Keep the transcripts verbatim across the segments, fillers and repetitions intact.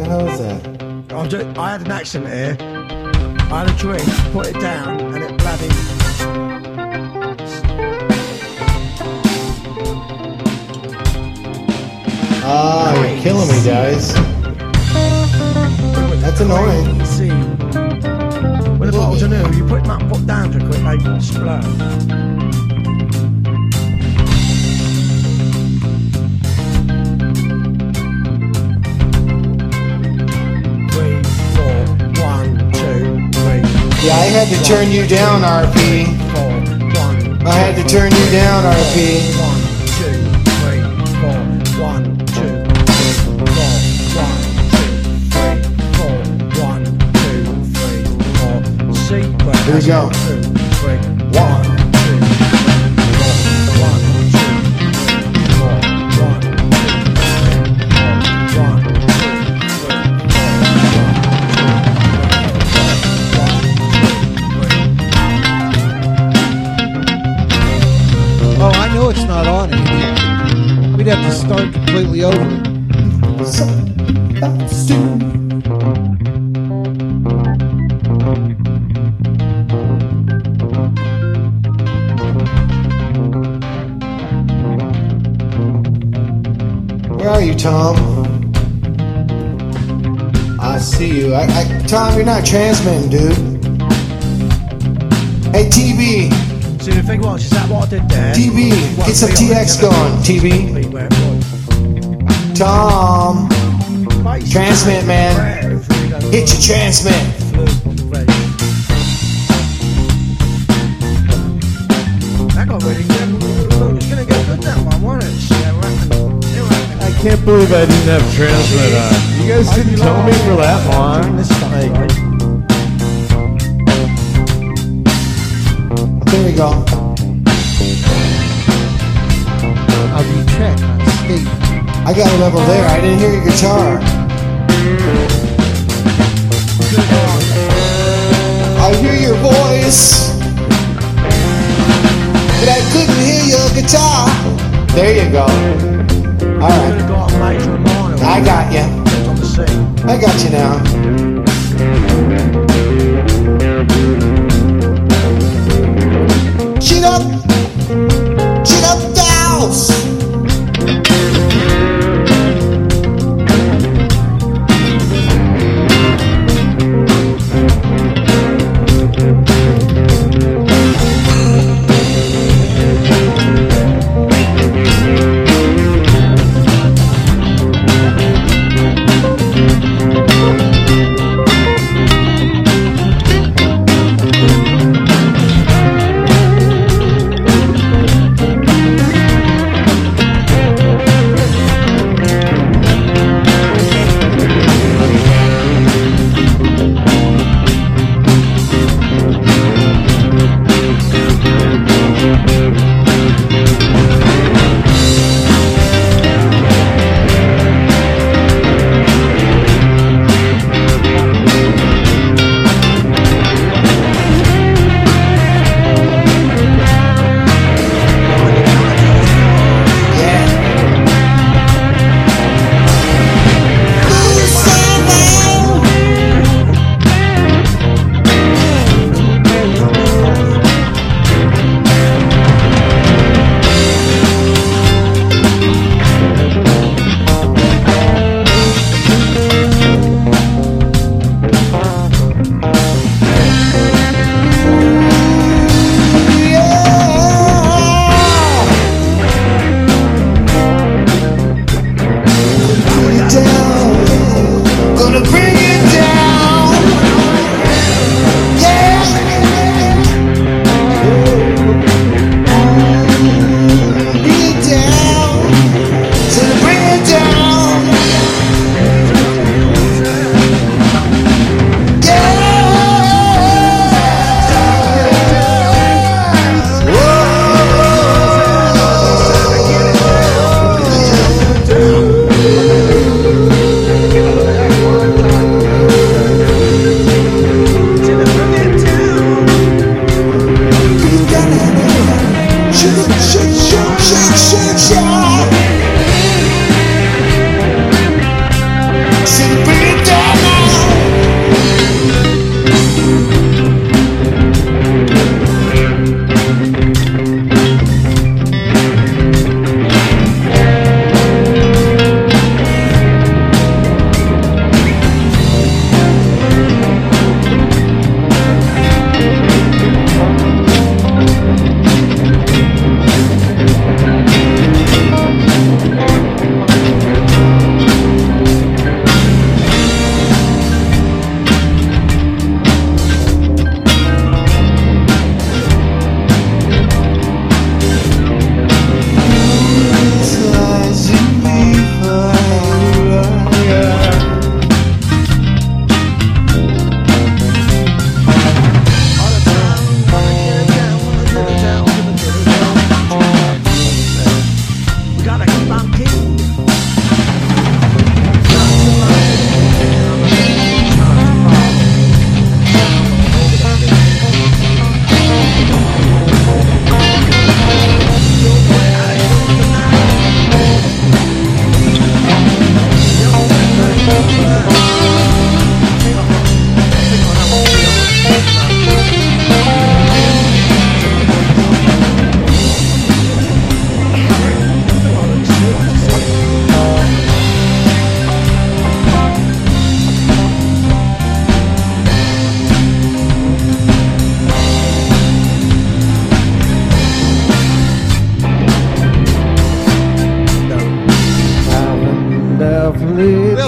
the hell is that? I'm just, I had an accident here. I had a drink, put it down, and it bloody... Ah, you're killing me, guys. That's annoying. See, when the bottles are new, you put them up, put down to quick, they explode. Three, four, one, two, three. Yeah, I had to turn you down, R P. Four, one. I had to turn you down, R P. One, two, three, four, one, two, three, four, one, two, three, four, one, two, three, four. See, where Here we go. Two, three, one, two, three, four, one, two, three, four, one, two, three, four, one, two, Oh, I know it's not on it. We'd have to start completely over. Where are you, Tom? I see you. I, I, Tom, you're not transmitting, dude. Hey, T B. See, the thing was, is that what I did there? T B, get some T X going, T B. Tom, transmit, man. Hit your transmit. That got really good. It was going to get good, that one, wasn't it? I can't believe I didn't have transmit on. You guys didn't tell me for that long. Like, there we go. I'll recheck on state. I got a level there. I didn't hear your guitar. I hear your voice, but I couldn't hear your guitar. There you go. All right. I got you. I got you now. Shut up! Shut up, dolls!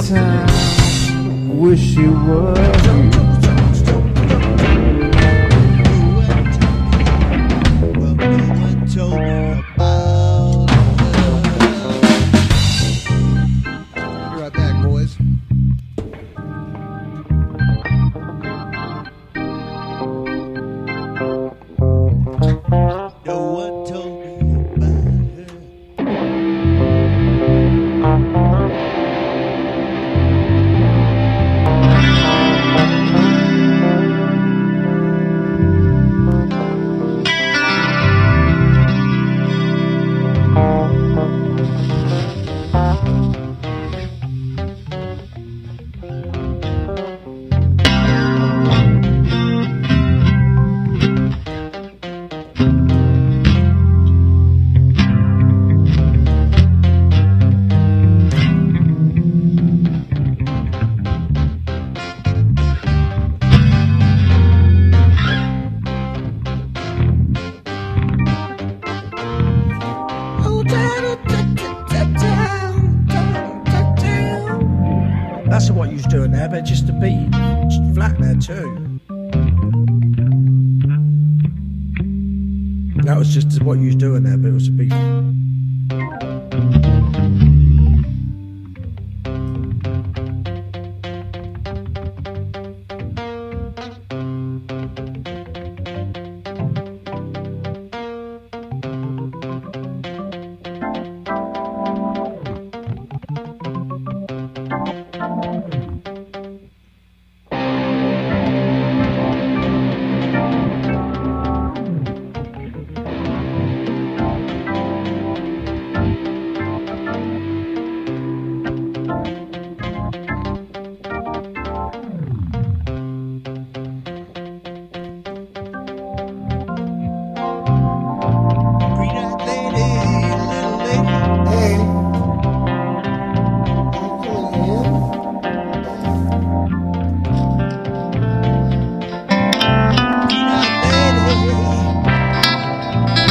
time. Wish you were here. Be right back, boys. No one told me about her. That's what you was doing there, but just a beat flat there too. That was just what you was doing there, but it was a beat. Green-eyed lady, little lady. Hey. Green-eyed lady.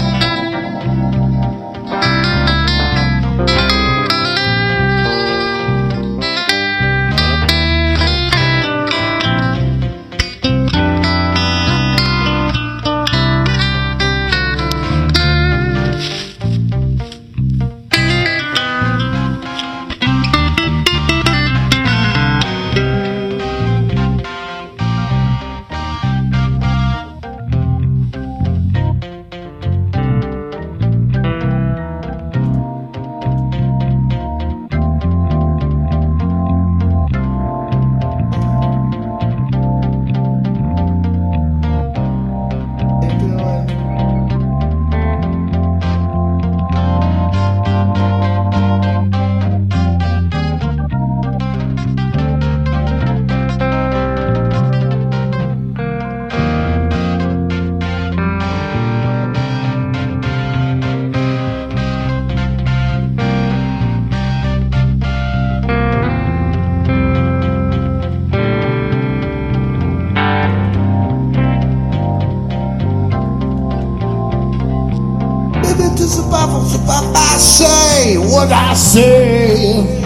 To survival, survival, I say what I say.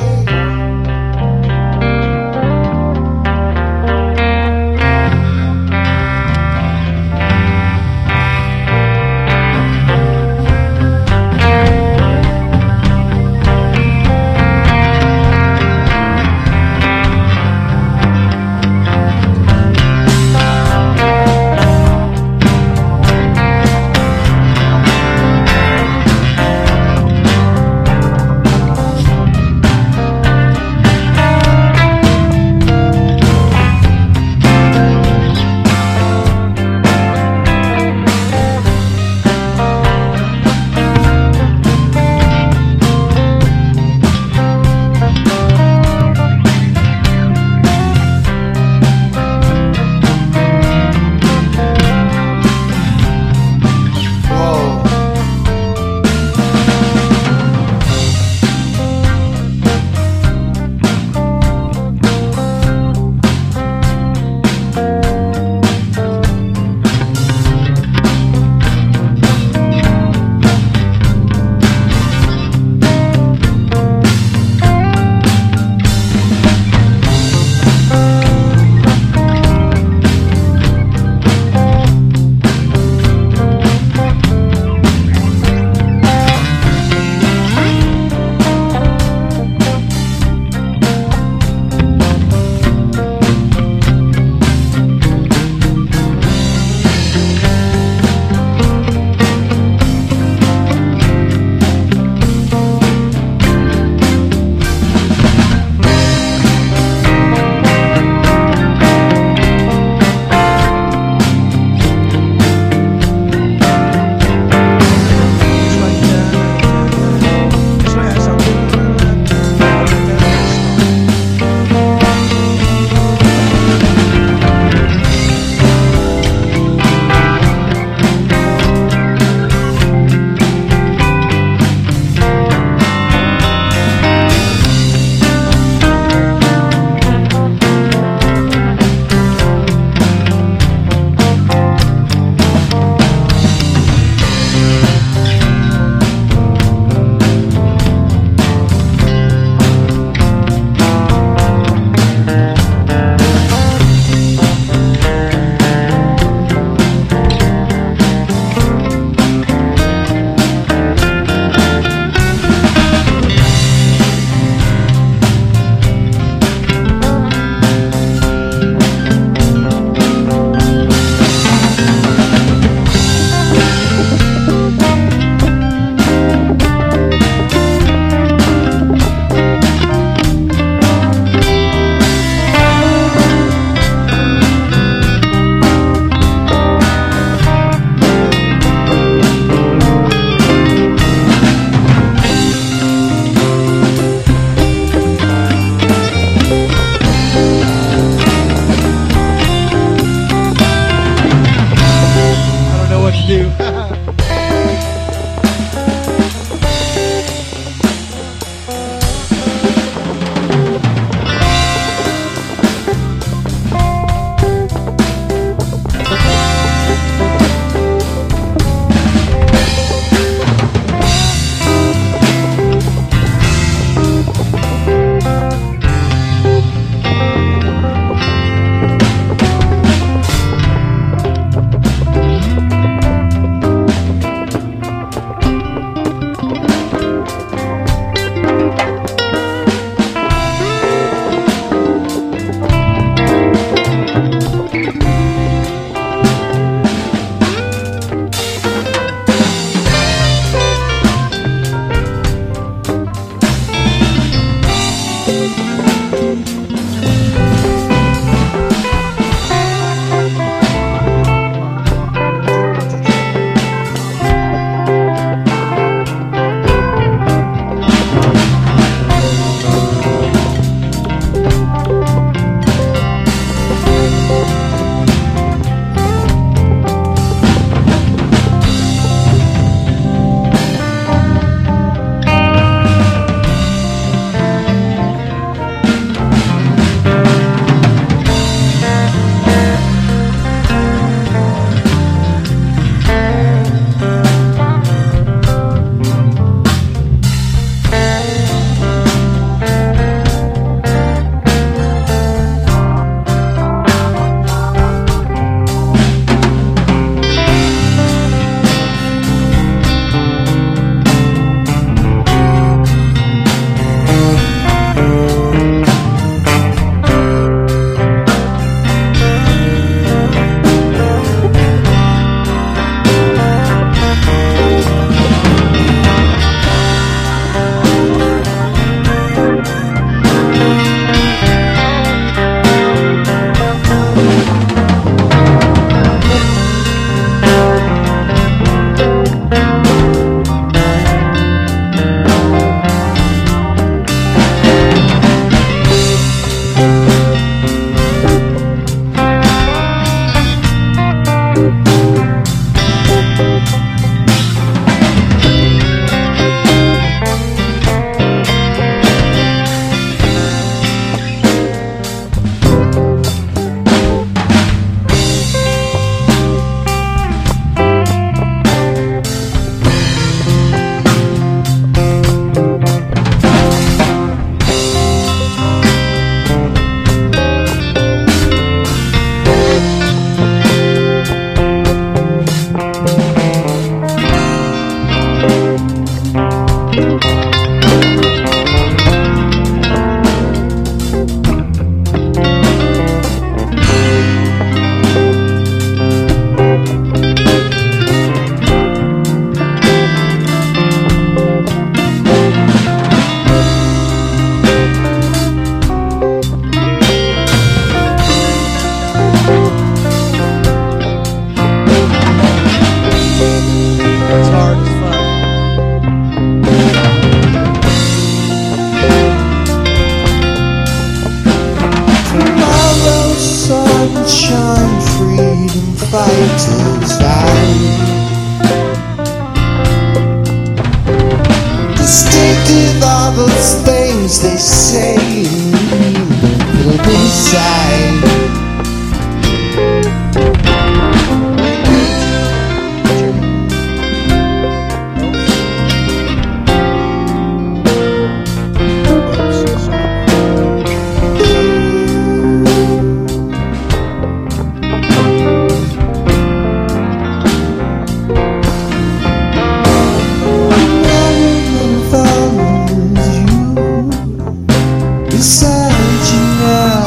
fighters fight. Distinctive are those things they say little inside. Beside you now.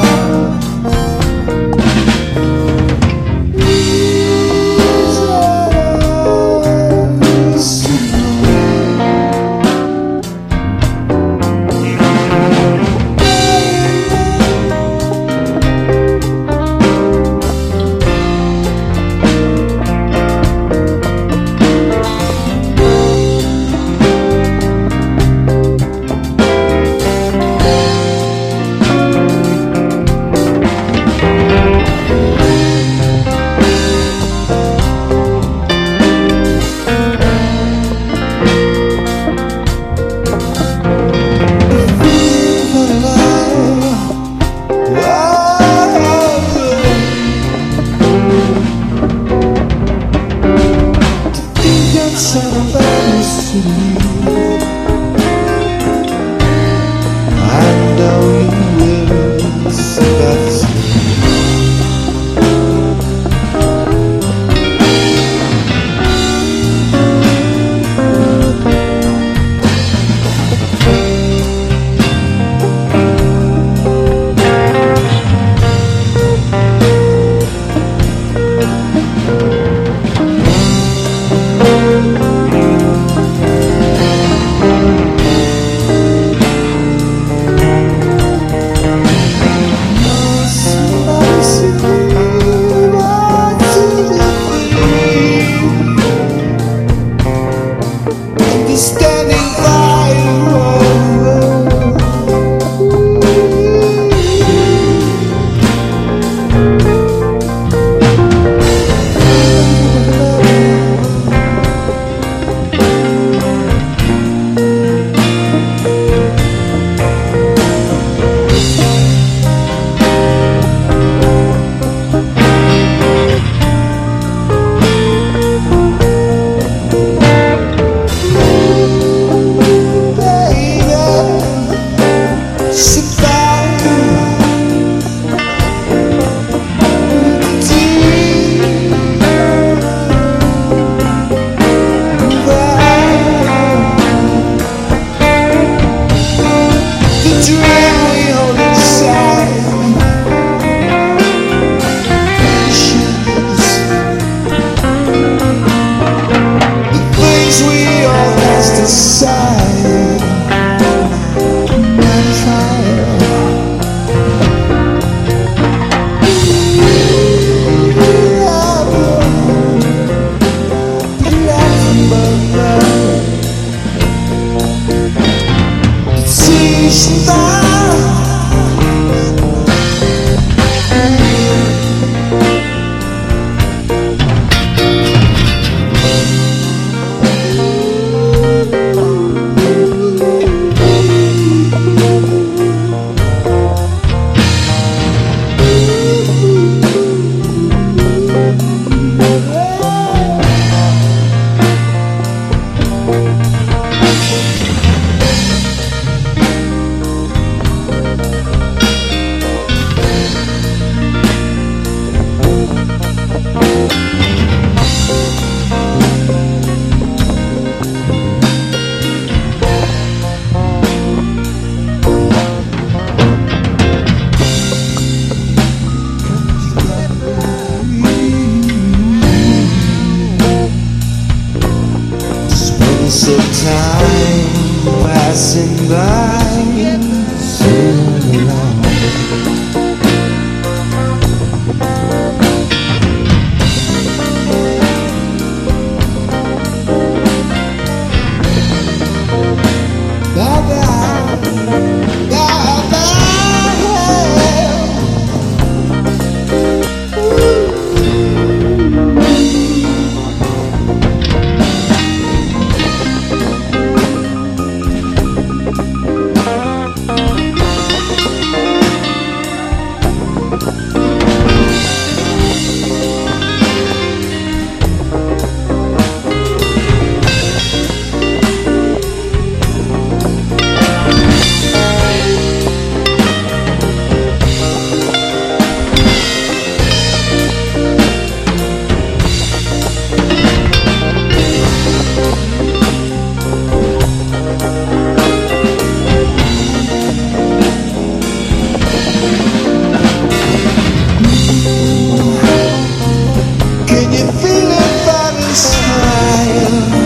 Can you feel it by the smile?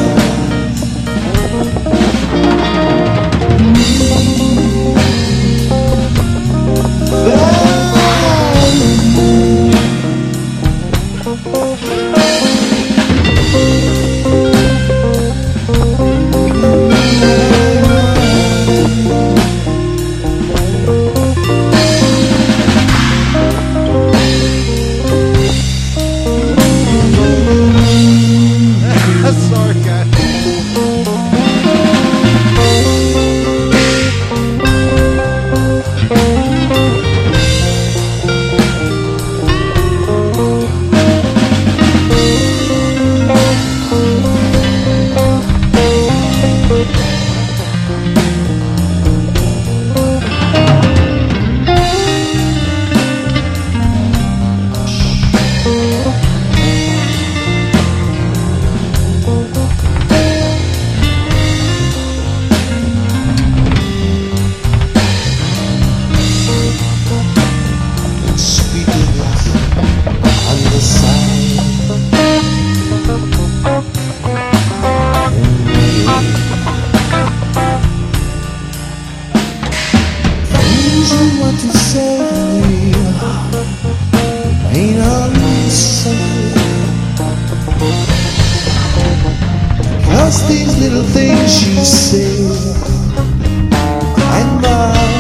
Sorry, guys. Sweetness on the side. Things you want to say to me ain't unsay. Cause these little things you say I'm mine.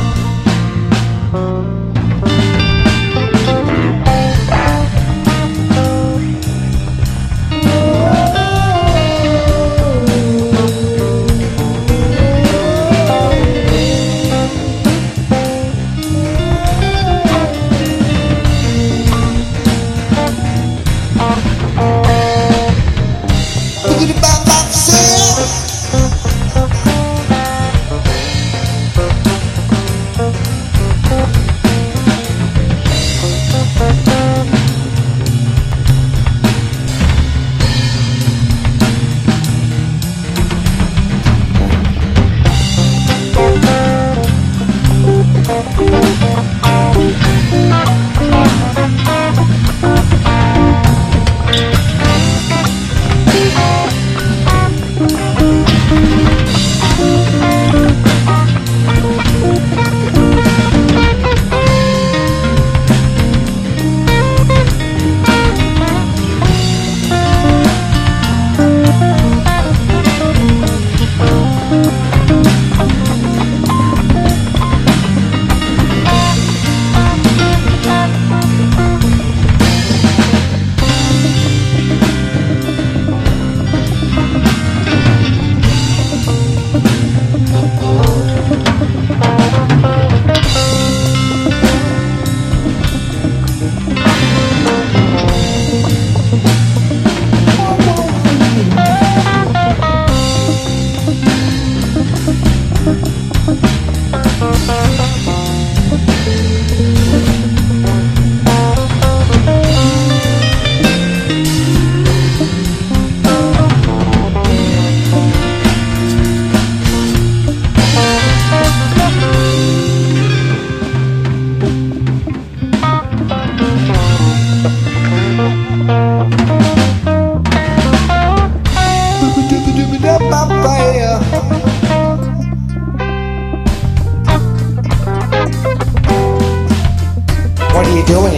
What are you doing,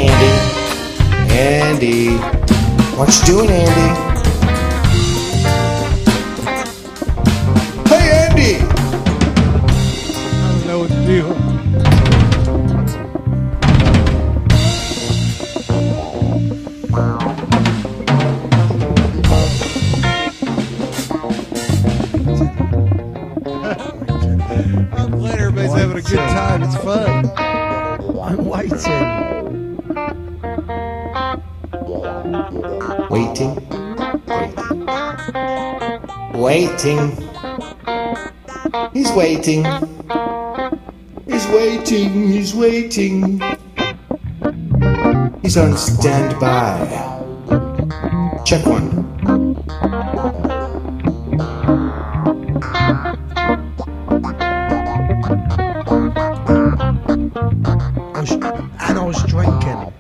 Andy? Andy. What you doing, Andy? Hey, Andy! I don't know what to do. I'm glad everybody's having a good time. It's fun. I'm waiting. Waiting. Waiting. He's waiting. He's waiting. He's waiting. He's on standby. Check one. I was, and I was drinking.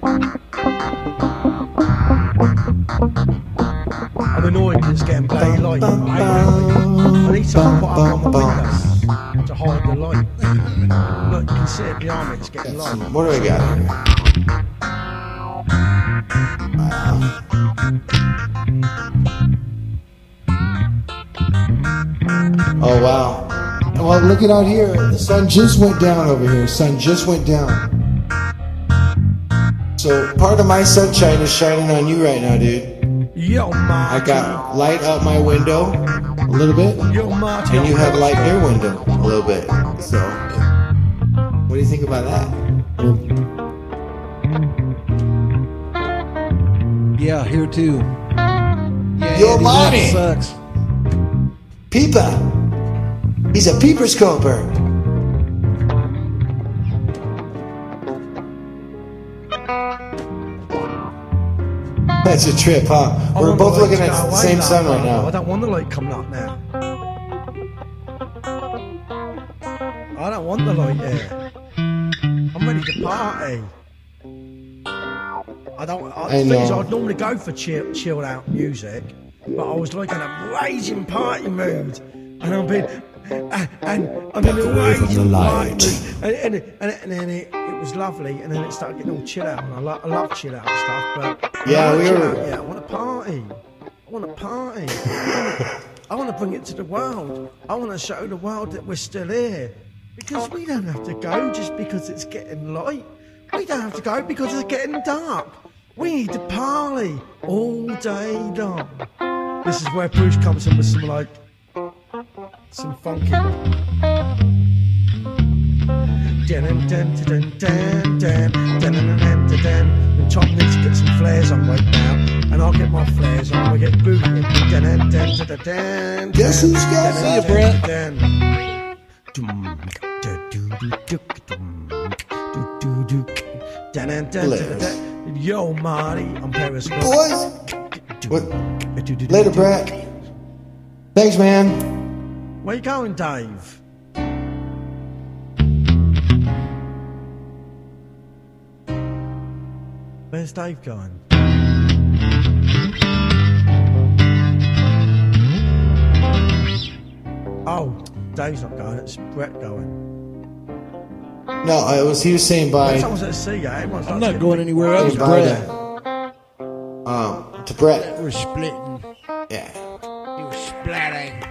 I'm annoyed because it's getting bloody light. I I need something to put up on my window to hide the light. Look, you can see it behind me, it's getting light. What do we got here? Oh wow. Well, look at out here. The sun just went down over here. Sun just went down. So part of my sunshine is shining on you right now, dude. Yo, Marty. I got light out my window a little bit, Yo, Marty. and you have light in your window a little bit. So, what do you think about that? Yeah, here too. Yeah, Yo, Andy, Marty. that sucks. Peepa. He's a peeper scoper. That's a trip, huh? I We're want both the light looking to at go the away same now, sun right though. I now. don't want the light coming up now. I don't want the light there. I'm ready to party. I don't. I, I the thing is, know. I'd normally go for chill, chilled out music, but I was like in a raging party mood, and I've been, uh, and I'm in a raging party mood, and and, and, and then it, it was lovely, and then it started getting all chill out, and I, lo- I love chill out stuff, but Yeah, I don't we chill were- out yet. I want to party. I want to party. I want to bring it to the world. I want to show the world that we're still here. Because we don't have to go just because it's getting light. We don't have to go because it's getting dark. We need to party all day long. This is where Bruce comes in with some like, some funky. Dun dun dun dun dun dun dun dun dun dun dun. And Tom needs to get some flares on right now, and I'll get my flares on. We get boogie. Dun dun dun dun dun dun. Guess who's got See you, Brett. Dun. Yo, Marty, I'm Periscope. Boys, what? Later, Brett. Thanks, man. Where you going, Dave? Where's Dave going? Oh, Dave's not going, it's Brett going. No, I was. He was saying bye. Someone's at sea, yeah? Everyone's I'm like not going anywhere else, Bye Brett. to, um, to Brett. We're splitting. Yeah. You're splitting.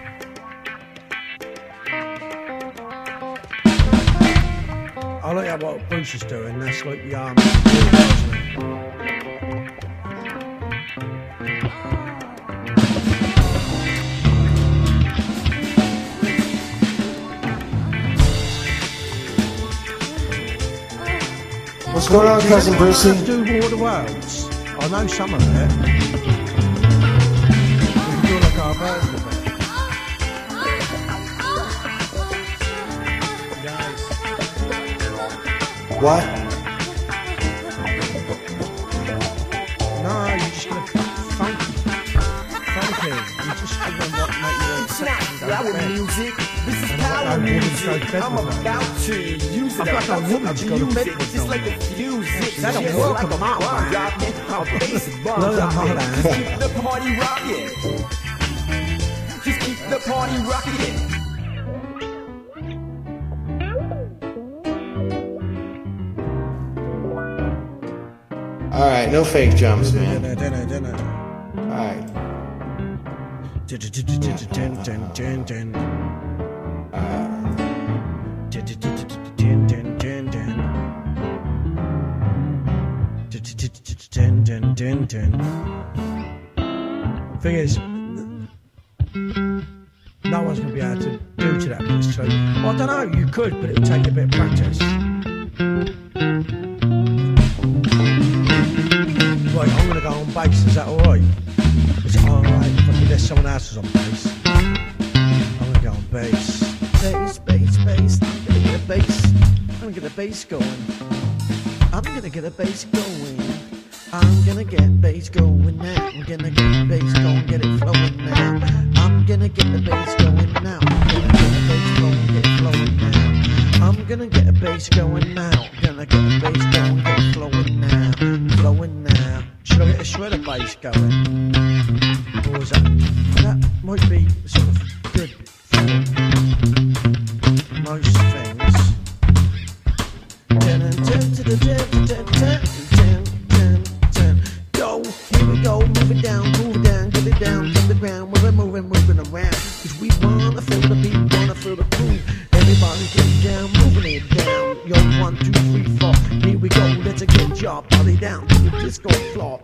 I look at what Bruce is doing, that's like the army. Isn't it? What's going on, cousin Brucey? Let's do War of the Worlds. I know some of it. We can do like our version of it. What? No, you're just gonna funky. Funky. You're just gonna what make you Snap, loud music. This is And power what woman music. goes to bed I'm with her? about to use it. I've got I'm no woman to go to abuse bed it. with Just no like more. a fuse it. That don't Just work like on a my bomb mind. dropping. How bass is bomb Look at my dropping. land. Just keep the party rocking. Just keep the party rocking. All right, no fake jumps, man. Dinner, dinner, dinner. All right. Dun, dun, dun, dun, dun, dun, dun. Dun, dun, dun, dun, dun, dun, dun. Dun, dun, dun, dun, dun, dun. Thing is, no one's going to be able to do to that piece. So, well, I don't know, you could, but it would take a bit of practice. Right, I'm going to go on on bass, is that alright? Is it alright if I can let someone else is on bass? I'm gonna go on bass. Bass, bass, bass. I'm gonna get a bass. I'm gonna get a bass going. I'm gonna get a bass going. I'm gonna get bass going now. I'm gonna get bass going, get it flowing now. I'm gonna get the bass going now. I'm gonna get the bass going, get it flowing now. I'm gonna get a bass going now. Gonna get a bass going, get it flowing now. Flowing now. Should I get a shredder bass going? Or is that, that might be sort of good for most things. Dun, dun, dun, dun, dun, dun, dun, dun, dun, dun. Go, here we go, move it down, move it down, get it down to the ground. We're moving, moving around. Cause we wanna feel the beat, wanna feel the groove. Everybody get down, moving it down. Yo, one, two, three, four. Here we go, let's get your body down to the disco floor.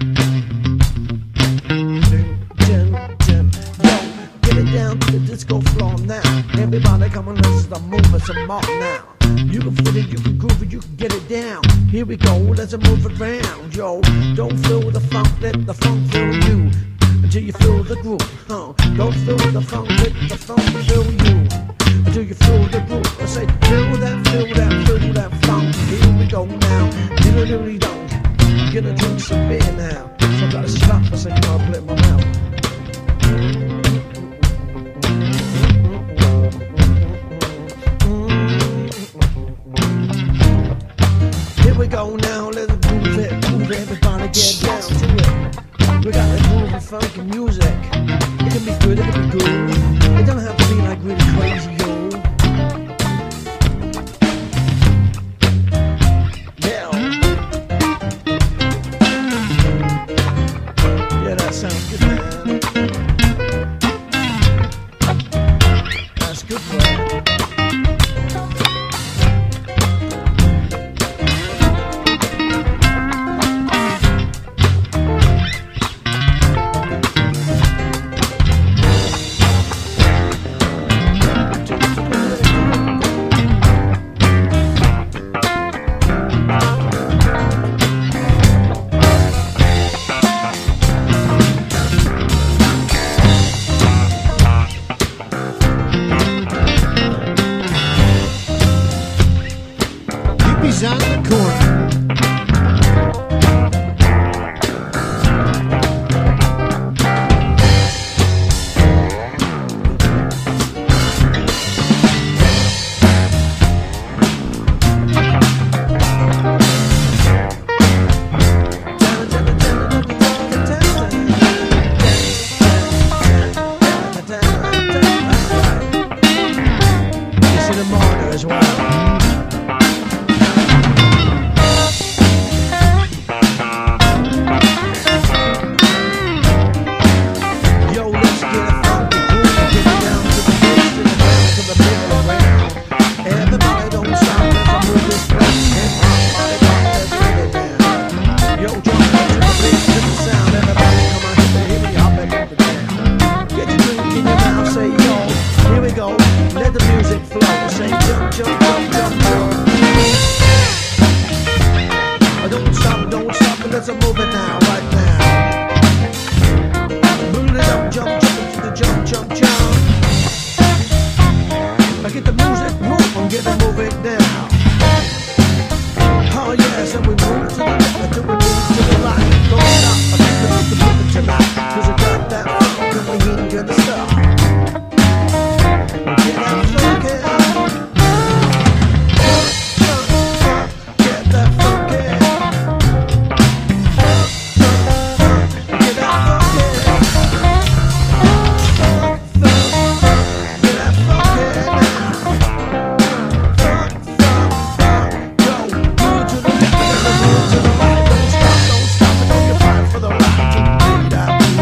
Dun, dun, dun. Yo, get it down to the disco floor now. Everybody come on, let's start moving some more now. You can feel it, you can groove it, you can get it down. Here we go, let's move it round, yo. Don't feel the funk, let the funk feel you. Until you feel the groove, huh? Don't feel the funk, let the funk feel you. Until you feel the groove, I say, feel that, feel that, feel that funk. Here we go now, diddly don't. I'm gonna drink some beer now. So I gotta stop for a second, I'll put it in my mouth. Here we go now, let's move it, move it, everybody get down to it. We got that groovy funky music. It can be good, it can be good. It don't have to be like really crazy, yo. Yeah. Yeah, that sounds good, man. That's good, bro. Hippies on the corner. It's in the morning as well. Let the music flow. Say jump, jump, jump, jump, jump. Don't stop, don't stop, let's move it now, right now. Move it up, jump, jump, to the jump, jump, jump. I get the music moving, get the move it down. Oh yes, and we move to the left, until we move to the right. Don't stop, I think we need to move it tonight. Cause I got that funk and we ain't gonna stop. To the right, don't stop, don't stop, and on your fight for the right to be that.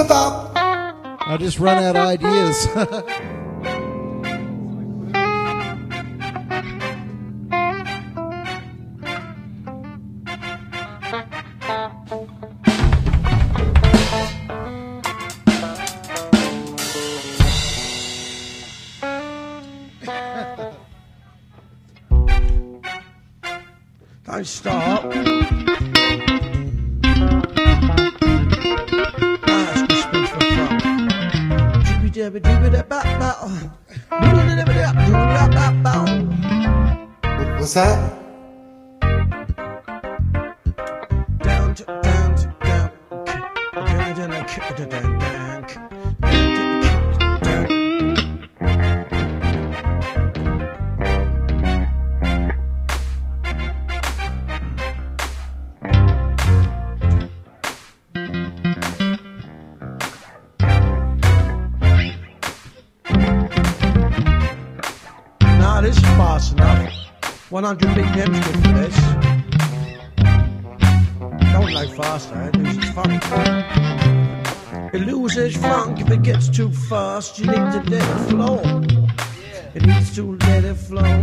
stop. I just run out of ideas. Don't stop. What's that? Down to down to down. Down down down down down. Nah, this is fast enough. one hundred B P M's good for this. Don't go faster, it loses funk. It loses funk if it gets too fast. You need to let it flow. It needs to let it flow.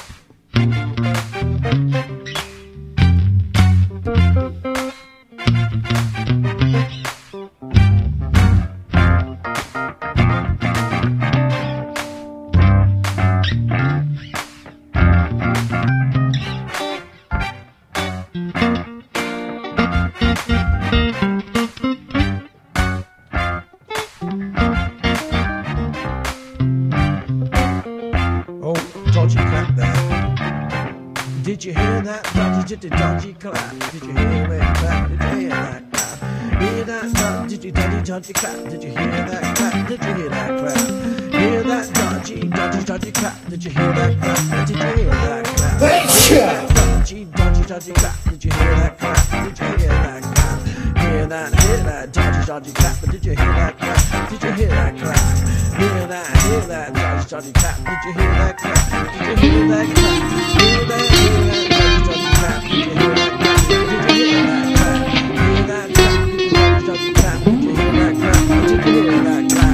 Dodgy clap there. Did you hear that dodgy, did dodgy clap? Did you hear it clap? Did you hear that clap? Hear that dodgy, did you dodgy, dodgy clap? Did you hear that clap? Did you hear that clap? Hear that dodgy, dodgy, dodgy clap? Did you hear that clap? Did you hear that clap? Hear that dodgy, dodgy, dodgy clap? Did you hear that clap? Did you hear that clap? Hear that, hear that dodgy, dodgy clap? But did you hear that clap? Did you hear that clap? Hear that, hear that dodgy, dodgy clap? Did you hear that clap? Did you hear that clap? Hear that, hear that dodgy, dodgy clap? Did you hear that clap? Did you hear that clap? Hear that clap? Did you dodgy, dodgy clap? Did you hear that clap? Did you hear that clap?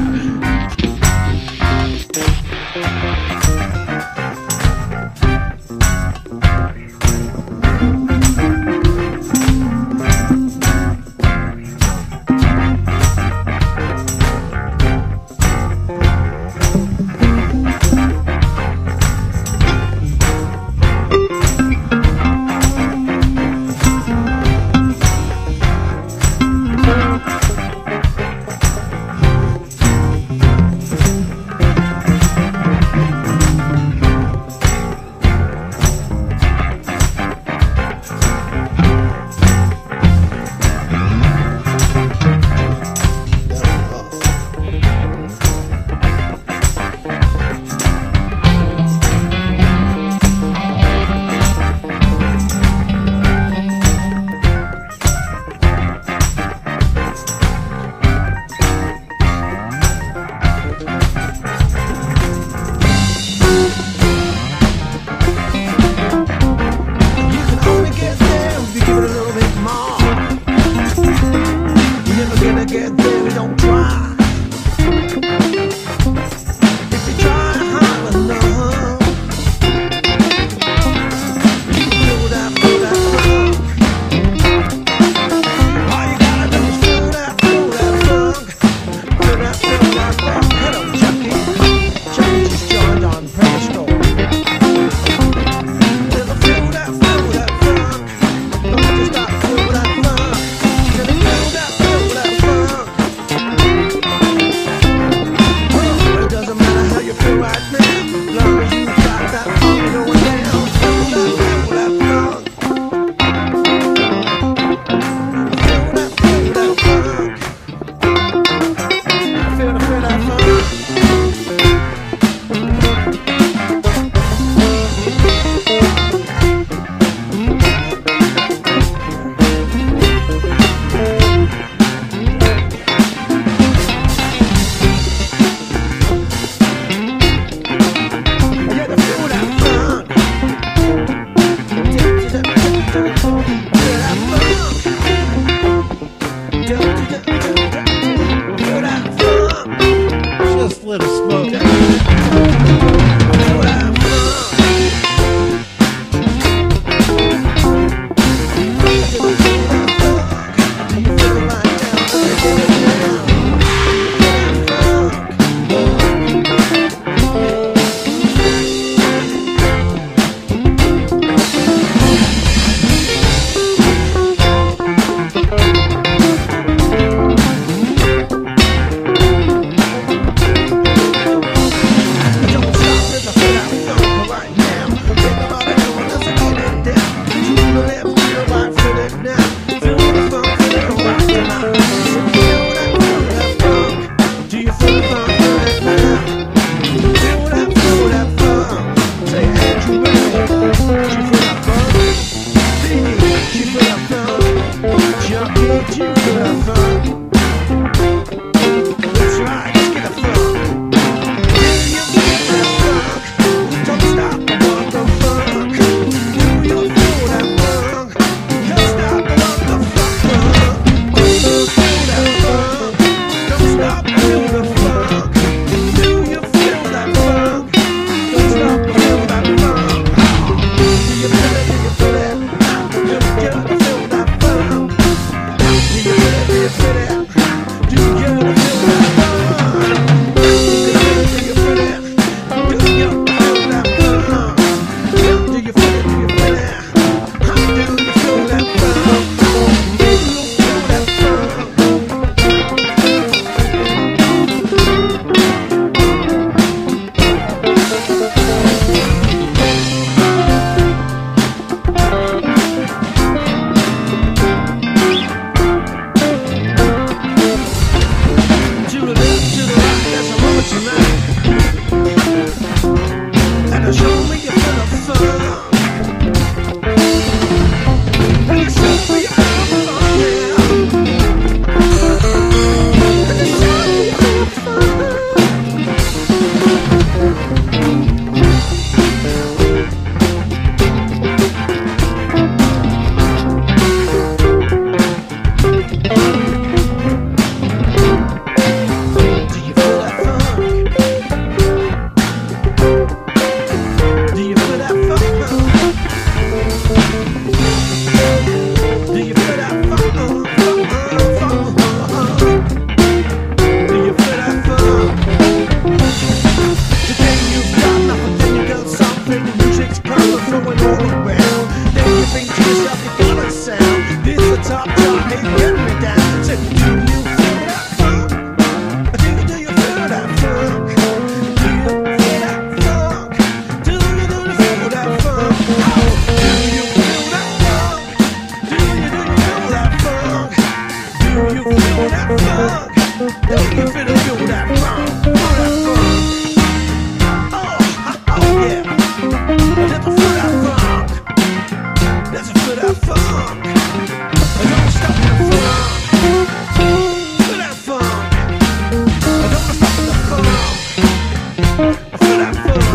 feel that funk? Do you feel the feel that funk? Feel that funk? Oh, oh, oh yeah. Let's feel that funk. Let's feel that funk. Don't stop the funk. Feel that funk. Don't stop the funk. Feel that funk.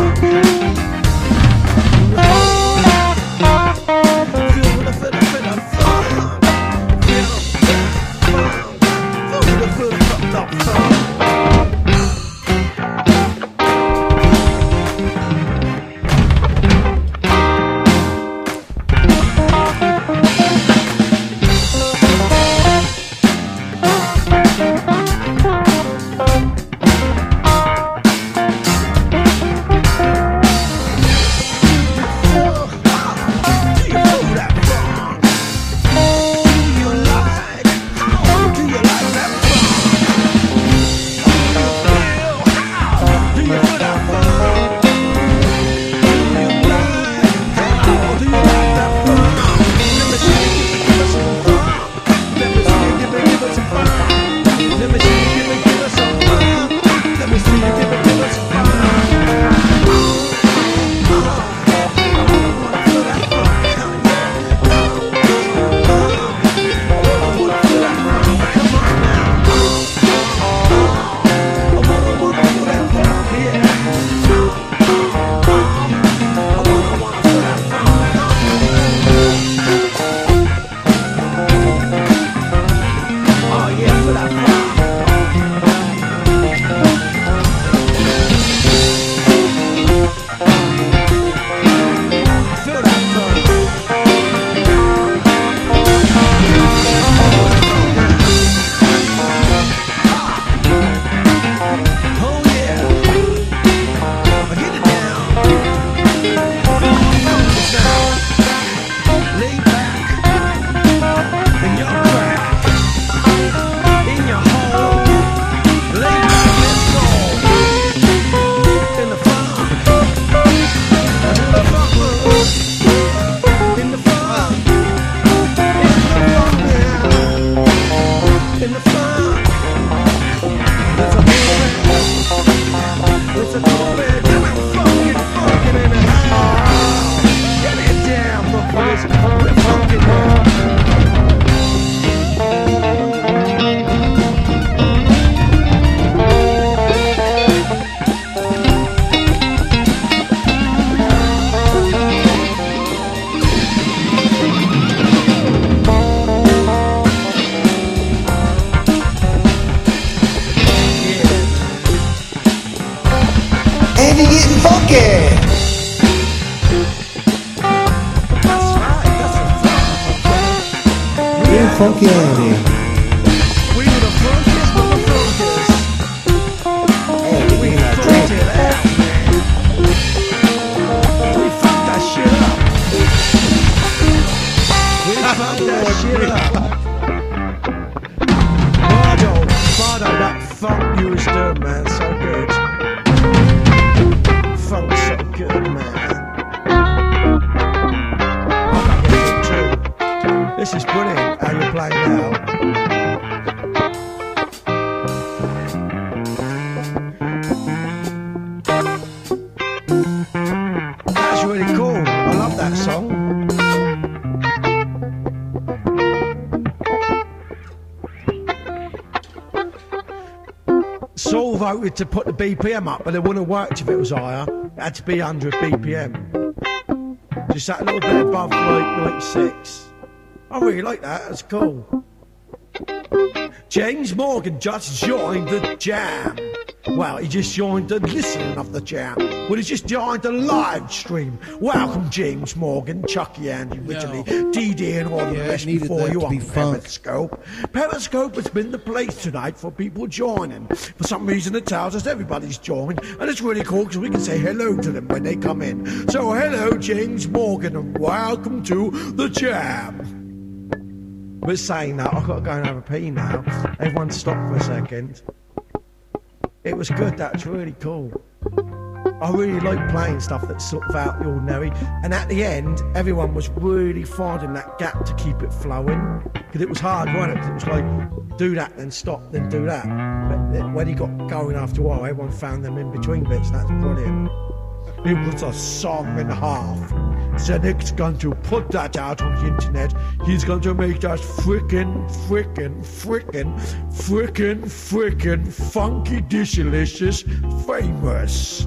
Feel the feel the feel the funk. Feel the funk. Feel the feel the fucked up funk. Andy getting funky. That's right, that's a funk. Getting funky, Andy. We were the funkiest motherfuckers. Hey, We we got funked drink. it out, man. We fucked that shit up. We fucked that shit up. Bardo, Bardo, that funk you was doing, man, so good. Funk's so good, man. I can't get it too. This is brilliant how you're playing now. That's really cool. I love that song. Saul voted to put the B P M up, but it wouldn't have worked if it was higher. It had to be one hundred B P M. Just that little bit above like ninety-six. I really like that. That's cool. James Morgan just joined the jam. Well, he just joined the listening of the jam. Well, he just joined the live stream. Welcome, James Morgan, Chucky, Andy, Ridgely, D D, and all the Yeah, it rest needed before that you to on be funk. Periscope. Periscope has been the place tonight for people joining. For some reason, it tells us everybody's joined, and it's really cool because we can say hello to them when they come in. So, hello, James Morgan, and welcome to the jam. We're saying that, I've got to go and have a pee now. Everyone stop for a second. It was good, that's really cool. I really like playing stuff that's sort of out the ordinary. And at the end, everyone was really finding that gap to keep it flowing. Because it was hard, wasn't it? 'Cause it was like, do that, then stop, then do that. But when he got going after a while, everyone found them in between bits. That's brilliant. It was a song and a half. So Nick's going to put that out on the internet. He's going to make that frickin', frickin', frickin', frickin', frickin' funky dishalicious famous.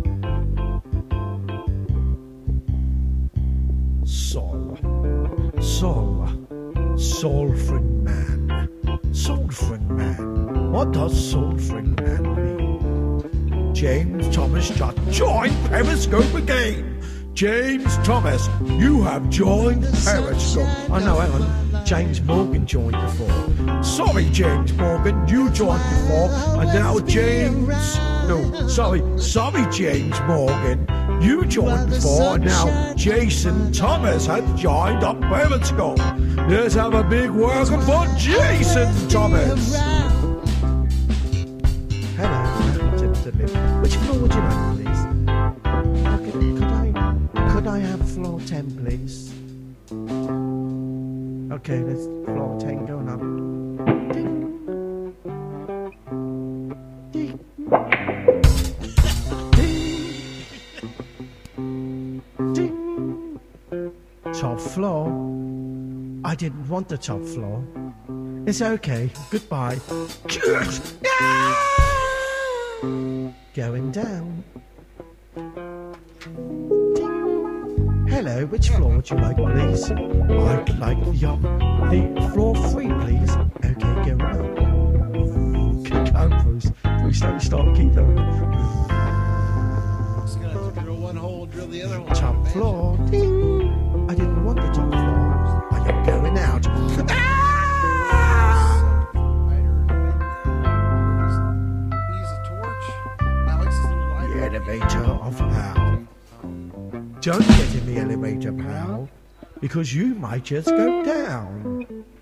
Soul. Soul. Soulfring man. Soulfring man. What does Soulfring man mean? James Thomas just joined Periscope again. James Thomas, you have joined Periscope. Oh no, hang on. James Morgan joined before. Sorry, James Morgan, you joined before, and now James. No, sorry, sorry, James Morgan, you joined before, and now Jason Thomas has joined on Periscope. Let's have a big welcome for Jason Thomas. Hello, which floor would you like, please? Okay, could I, could I have floor ten, please? Okay, let's floor ten going up. Ding. Ding. Ding. Ding. Top floor. I didn't want the top floor. It's okay. Goodbye. Going down. Ding. Hello, which floor would you like, please? I'd like the, um, the floor three, please. Okay, going up. Keep going, Bruce. Bruce, don't stop. Keep going. Just gonna have to drill one hole and drill the other one. Top floor. Ding. I didn't want the top floor. I am going out. Elevator of hell. Don't get in the elevator of hell, because you might just go down.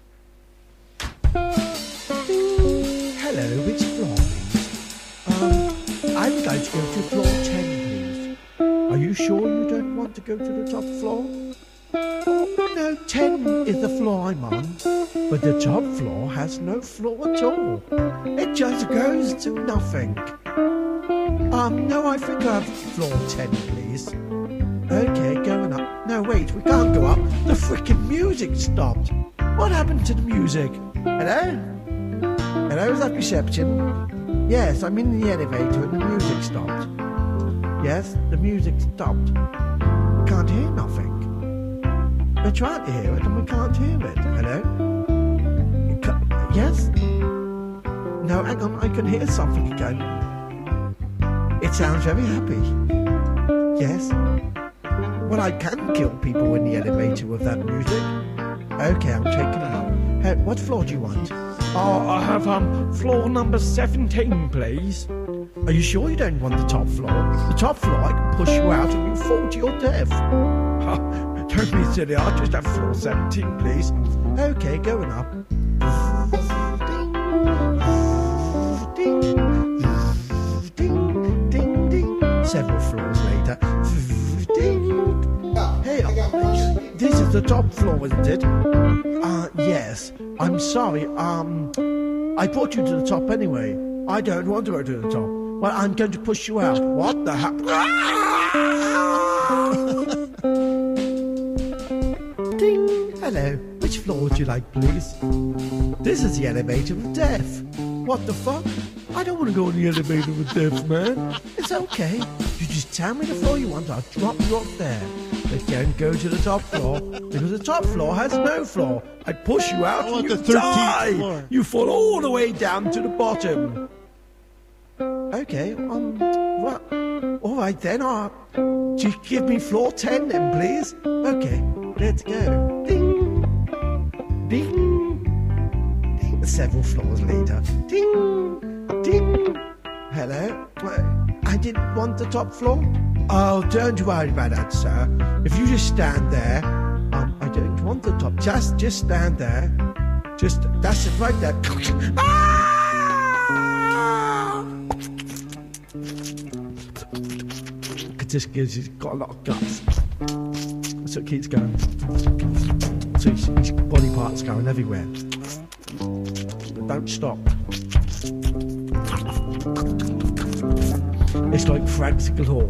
Hello, which floor, please? Um, I would like to go to floor ten, please. Are you sure you don't want to go to the top floor? No, ten is the floor I'm on, but the top floor has no floor at all. It just goes to nothing. Um, no, I think I have floor ten, please. Okay, going up. No, wait, we can't go up. The frickin' music stopped. What happened to the music? Hello? Hello, is that reception? Yes, I'm in the elevator and the music stopped. Yes, the music stopped. We can't hear nothing. We're trying to hear it and we can't hear it. Hello? You ca- yes? No, hang on, I can hear something again. It sounds very happy. Yes? Well, I can kill people in the elevator with that music. Okay, I'm taking it up. Hey, what floor do you want? Oh, I have um floor number seventeen, please. Are you sure you don't want the top floor? The top floor, I can push you out and you fall to your death. Don't be silly, I'll just have floor seventeen, please. Okay, going up. Ding, ding, ding. Several floors later. Hey, this is the top floor, isn't it? Uh, yes. I'm sorry. Um, I brought you to the top anyway. I don't want to go to the top. Well, I'm going to push you out. What the hell? Ding. Hello. Which floor would you like, please? This is the elevator of death. What the fuck? I don't want to go on the elevator of death, man. It's okay. You just tell me the floor you want. I'll drop you off there. But don't go to the top floor, because the top floor has no floor. I'd push you out and you die. Floor. You fall all the way down to the bottom. Okay, um, what? All right then, uh, just give me floor ten then, please. Okay, let's go. Ding, ding, ding. Several floors later. Ding, ding. Hello? I didn't want the top floor. Oh, don't worry about that, sir. If you just stand there, um, I don't want the top. Just, just stand there. Just, that's it right there. Ah! just gives, he's got a lot of guts. So it keeps going. So his, his body parts going everywhere. But don't stop. It's like Frank's Galore.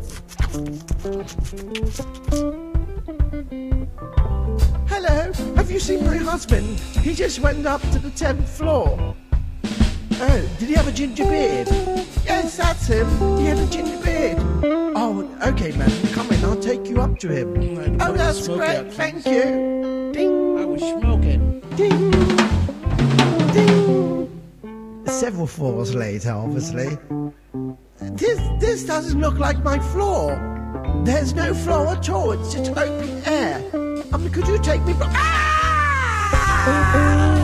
Hello, have you seen my husband? He just went up to the tenth floor. Oh, did he have a ginger beard? Yes, that's him. He had a ginger beard. Oh, okay, man. Come in. I'll take you up to him. Oh, that's great. Thank you. Ding. I was smoking. Ding. Ding. Several floors later, obviously. This this doesn't look like my floor. There's no floor at all. It's just open air. I mean, could you take me? Bro- ah!